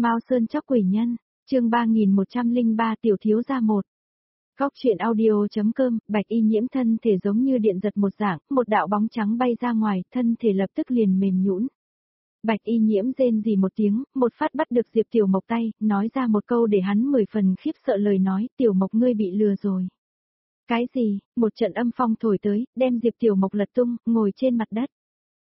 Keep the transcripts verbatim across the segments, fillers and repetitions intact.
Mao Sơn chóc quỷ nhân, chương ba nghìn một trăm lẻ ba tiểu thiếu gia một. Góc truyện audio.com, Bạch Y Nhiễm thân thể giống như điện giật một dạng, một đạo bóng trắng bay ra ngoài, thân thể lập tức liền mềm nhũn. Bạch Y Nhiễm rên rỉ một tiếng, một phát bắt được Diệp Tiểu Mộc tay, nói ra một câu để hắn mười phần khiếp sợ lời nói, Tiểu Mộc ngươi bị lừa rồi. Cái gì? Một trận âm phong thổi tới, đem Diệp Tiểu Mộc lật tung, ngồi trên mặt đất.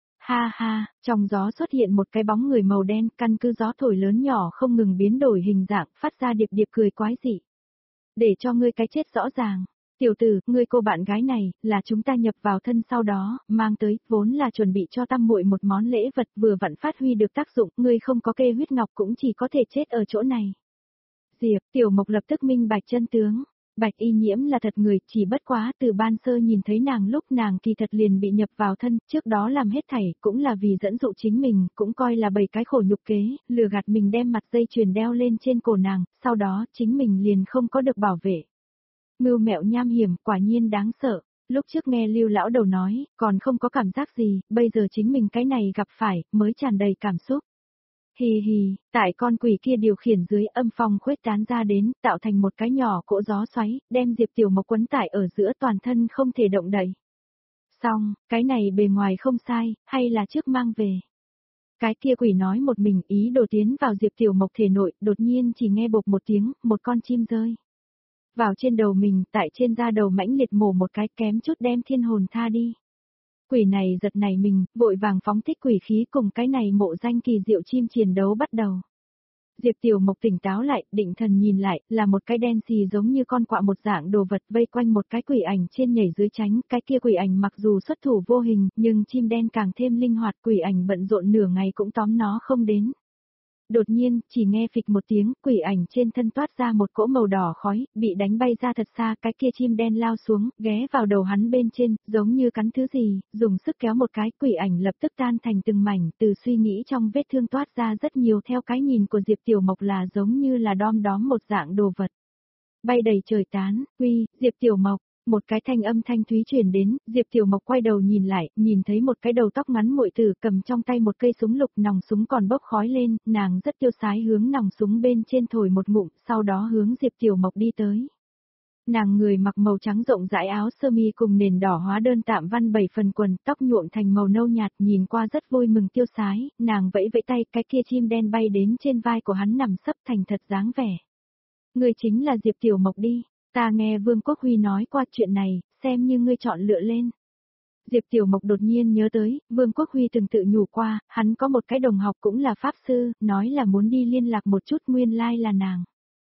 Ha ha, trong gió xuất hiện một cái bóng người màu đen, căn cứ gió thổi lớn nhỏ không ngừng biến đổi hình dạng, phát ra điệp điệp cười quái dị. Để cho ngươi cái chết rõ ràng. Tiểu tử, ngươi cô bạn gái này, là chúng ta nhập vào thân sau đó, mang tới, vốn là chuẩn bị cho tam muội một món lễ vật vừa vặn phát huy được tác dụng, ngươi không có kê huyết ngọc cũng chỉ có thể chết ở chỗ này. Diệp, Tiểu Mộc lập tức minh bạch chân tướng. Bạch Y Nhiễm là thật người, chỉ bất quá từ ban sơ nhìn thấy nàng lúc nàng kỳ thật liền bị nhập vào thân, trước đó làm hết thảy, cũng là vì dẫn dụ chính mình, cũng coi là bày cái khổ nhục kế, lừa gạt mình đem mặt dây chuyền đeo lên trên cổ nàng, sau đó chính mình liền không có được bảo vệ. Mưu mẹo nham hiểm, quả nhiên đáng sợ. Lúc trước nghe Lưu lão đầu nói, còn không có cảm giác gì, bây giờ chính mình cái này gặp phải, mới tràn đầy cảm xúc. Hì hì, tại con quỷ kia điều khiển dưới âm phong khuếch tán ra đến, tạo thành một cái nhỏ cỗ gió xoáy, đem Diệp Tiểu Mộc quấn tải ở giữa toàn thân không thể động đậy. Xong, cái này bề ngoài không sai, hay là trước mang về. Cái kia quỷ nói một mình ý đồ tiến vào Diệp Tiểu Mộc thể nội, đột nhiên chỉ nghe bộp một tiếng, một con chim rơi vào trên đầu mình, tại trên da đầu mãnh liệt mổ một cái kém chút đem thiên hồn tha đi. Quỷ này giật nảy mình, vội vàng phóng thích quỷ khí cùng cái này mộ danh kỳ diệu chim chiến đấu bắt đầu. Diệp Tiểu Mộc tỉnh táo lại, định thần nhìn lại, là một cái đen xì giống như con quạ một dạng đồ vật vây quanh một cái quỷ ảnh trên nhảy dưới tránh, cái kia quỷ ảnh mặc dù xuất thủ vô hình, nhưng chim đen càng thêm linh hoạt, quỷ ảnh bận rộn nửa ngày cũng tóm nó không đến. Đột nhiên, chỉ nghe phịch một tiếng, quỷ ảnh trên thân toát ra một cỗ màu đỏ khói, bị đánh bay ra thật xa, cái kia chim đen lao xuống, ghé vào đầu hắn bên trên, giống như cắn thứ gì, dùng sức kéo một cái, quỷ ảnh lập tức tan thành từng mảnh, từ suy nghĩ trong vết thương toát ra rất nhiều theo cái nhìn của Diệp Tiểu Mộc là giống như là đom đóm một dạng đồ vật. Bay đầy trời tán, uy, Diệp Tiểu Mộc. Một cái thanh âm thanh thúy truyền đến, Diệp Tiểu Mộc quay đầu nhìn lại, nhìn thấy một cái đầu tóc ngắn muội tử cầm trong tay một cây súng lục, nòng súng còn bốc khói lên, nàng rất tiêu sái hướng nòng súng bên trên thổi một ngụm, sau đó hướng Diệp Tiểu Mộc đi tới. Nàng người mặc màu trắng rộng rãi áo sơ mi cùng nền đỏ hóa đơn tạm văn bảy phần quần, tóc nhuộm thành màu nâu nhạt, nhìn qua rất vui mừng tiêu sái, nàng vẫy vẫy tay, cái kia chim đen bay đến trên vai của hắn nằm sấp thành thật dáng vẻ. Người chính là Diệp Tiểu Mộc đi. Ta nghe Vương Quốc Huy nói qua chuyện này, xem như ngươi chọn lựa lên. Diệp Tiểu Mộc đột nhiên nhớ tới, Vương Quốc Huy từng tự nhủ qua, hắn có một cái đồng học cũng là pháp sư, nói là muốn đi liên lạc một chút nguyên lai like là nàng.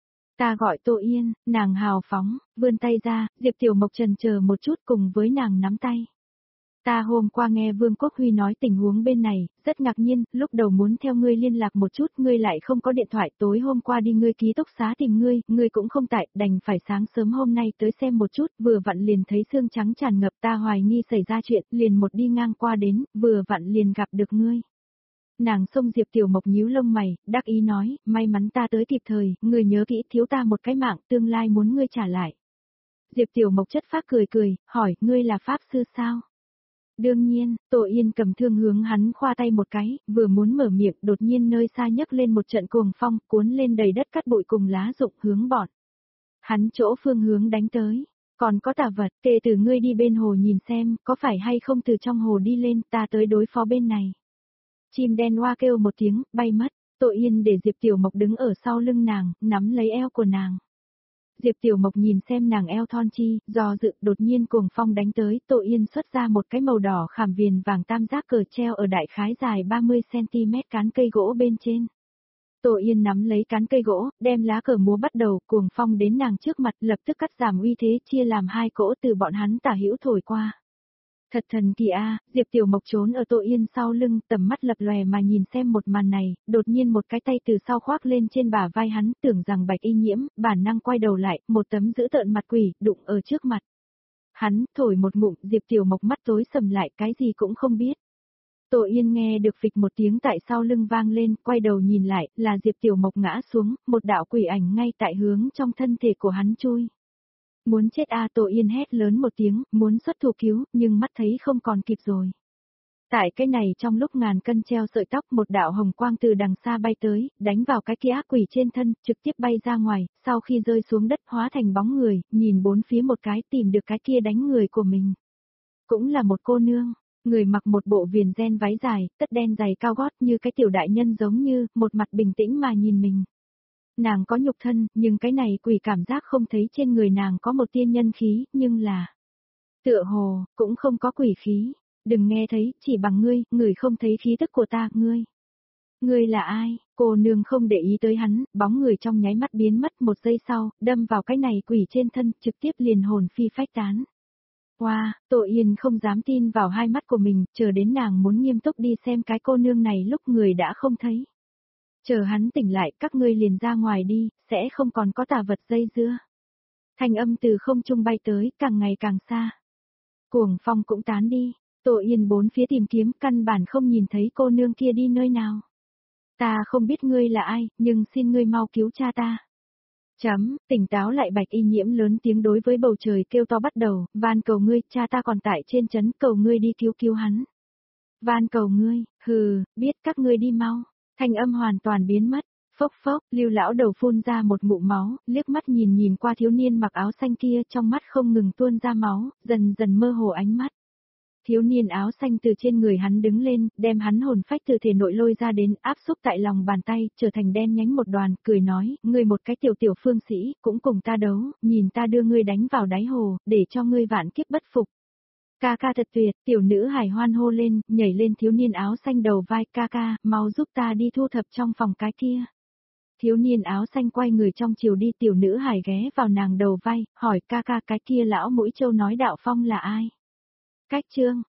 Ta gọi Tô Yên, nàng hào phóng, vươn tay ra, Diệp Tiểu Mộc chần chờ một chút cùng với nàng nắm tay. Ta hôm qua nghe Vương Quốc Huy nói tình huống bên này, rất ngạc nhiên, lúc đầu muốn theo ngươi liên lạc một chút, ngươi lại không có điện thoại, tối hôm qua đi ngươi ký túc xá tìm ngươi, ngươi cũng không tại, đành phải sáng sớm hôm nay tới xem một chút, vừa vặn liền thấy xương trắng tràn ngập, ta hoài nghi xảy ra chuyện, liền một đi ngang qua đến, vừa vặn liền gặp được ngươi. Nàng xông Diệp Tiểu Mộc nhíu lông mày, đắc ý nói, may mắn ta tới kịp thời, ngươi nhớ kỹ thiếu ta một cái mạng, tương lai muốn ngươi trả lại. Diệp Tiểu Mộc chất phác cười cười, hỏi, ngươi là pháp sư sao? Đương nhiên, Tô Yên cầm thương hướng hắn khoa tay một cái, vừa muốn mở miệng, đột nhiên nơi xa nhấc lên một trận cuồng phong, cuốn lên đầy đất cát bụi cùng lá rụng hướng bọn. Hắn chỗ phương hướng đánh tới, còn có tà vật, kể từ ngươi đi bên hồ nhìn xem, có phải hay không từ trong hồ đi lên, ta tới đối phó bên này. Chim đen oa kêu một tiếng, bay mất, Tô Yên để Diệp Tiểu Mộc đứng ở sau lưng nàng, nắm lấy eo của nàng. Diệp Tiểu Mộc nhìn xem nàng eo thon chi, do dự đột nhiên cuồng phong đánh tới, Tô Yên xuất ra một cái màu đỏ khảm viền vàng tam giác cờ treo ở đại khái dài ba mươi xăng-ti-mét cán cây gỗ bên trên. Tô Yên nắm lấy cán cây gỗ, đem lá cờ múa bắt đầu, cuồng phong đến nàng trước mặt lập tức cắt giảm uy thế chia làm hai cỗ từ bọn hắn tả hữu thổi qua. Thật thần kỳ a, Diệp Tiểu Mộc trốn ở Tô Yên sau lưng, tầm mắt lập lòe mà nhìn xem một màn này, đột nhiên một cái tay từ sau khoác lên trên bả vai hắn, tưởng rằng Bạch Y Nhiễm, bản năng quay đầu lại, một tấm dữ tợn mặt quỷ, đụng ở trước mặt. Hắn, thổi một ngụm, Diệp Tiểu Mộc mắt tối sầm lại, cái gì cũng không biết. Tô Yên nghe được phịch một tiếng tại sau lưng vang lên, quay đầu nhìn lại, là Diệp Tiểu Mộc ngã xuống, một đạo quỷ ảnh ngay tại hướng trong thân thể của hắn chui. Muốn chết a, Tô Yên hét lớn một tiếng, muốn xuất thủ cứu, nhưng mắt thấy không còn kịp rồi. Tại cái này trong lúc ngàn cân treo sợi tóc, một đạo hồng quang từ đằng xa bay tới, đánh vào cái kia ác quỷ trên thân, trực tiếp bay ra ngoài, sau khi rơi xuống đất hóa thành bóng người, nhìn bốn phía một cái tìm được cái kia đánh người của mình. Cũng là một cô nương, người mặc một bộ viền ren váy dài, tất đen giày cao gót như cái tiểu đại nhân giống như, một mặt bình tĩnh mà nhìn mình. Nàng có nhục thân, nhưng cái này quỷ cảm giác không thấy trên người nàng có một tia nhân khí, nhưng là... Tựa hồ, cũng không có quỷ khí. Đừng nghe thấy, chỉ bằng ngươi, người không thấy khí tức của ta, ngươi. Ngươi là ai? Cô nương không để ý tới hắn, bóng người trong nháy mắt biến mất, một giây sau, đâm vào cái này quỷ trên thân, trực tiếp liền hồn phi phách tán. Wow, Tổ Yên không dám tin vào hai mắt của mình, chờ đến nàng muốn nghiêm túc đi xem cái cô nương này lúc người đã không thấy. Chờ hắn tỉnh lại, các ngươi liền ra ngoài đi, sẽ không còn có tà vật dây dưa. Thanh âm từ không trung bay tới, càng ngày càng xa. Cuồng phong cũng tán đi. Tổ Yên bốn phía tìm kiếm, căn bản không nhìn thấy cô nương kia đi nơi nào. Ta không biết ngươi là ai, nhưng xin ngươi mau cứu cha ta. Chấm, tỉnh táo lại Bạch Y Nhiễm lớn tiếng đối với bầu trời kêu to bắt đầu, van cầu ngươi, cha ta còn tại trên trấn, cầu ngươi đi cứu cứu hắn. Van cầu ngươi, hừ, biết các ngươi đi mau. Thanh âm hoàn toàn biến mất. Phốc phốc, Lưu lão đầu phun ra một ngụm máu, liếc mắt nhìn nhìn qua thiếu niên mặc áo xanh kia, trong mắt không ngừng tuôn ra máu, dần dần mơ hồ ánh mắt. Thiếu niên áo xanh từ trên người hắn đứng lên, đem hắn hồn phách từ thể nội lôi ra đến, áp xúc tại lòng bàn tay, trở thành đen nhánh một đoàn, cười nói, ngươi một cái tiểu tiểu phương sĩ, cũng cùng ta đấu, nhìn ta đưa ngươi đánh vào đáy hồ, để cho ngươi vạn kiếp bất phục. Ca ca thật tuyệt, tiểu nữ hải hoan hô lên, nhảy lên thiếu niên áo xanh đầu vai, ca ca, mau giúp ta đi thu thập trong phòng cái kia. Thiếu niên áo xanh quay người trong chiều đi, tiểu nữ hải ghé vào nàng đầu vai, hỏi ca ca cái kia lão mũi trâu nói đạo phong là ai? Cách chương.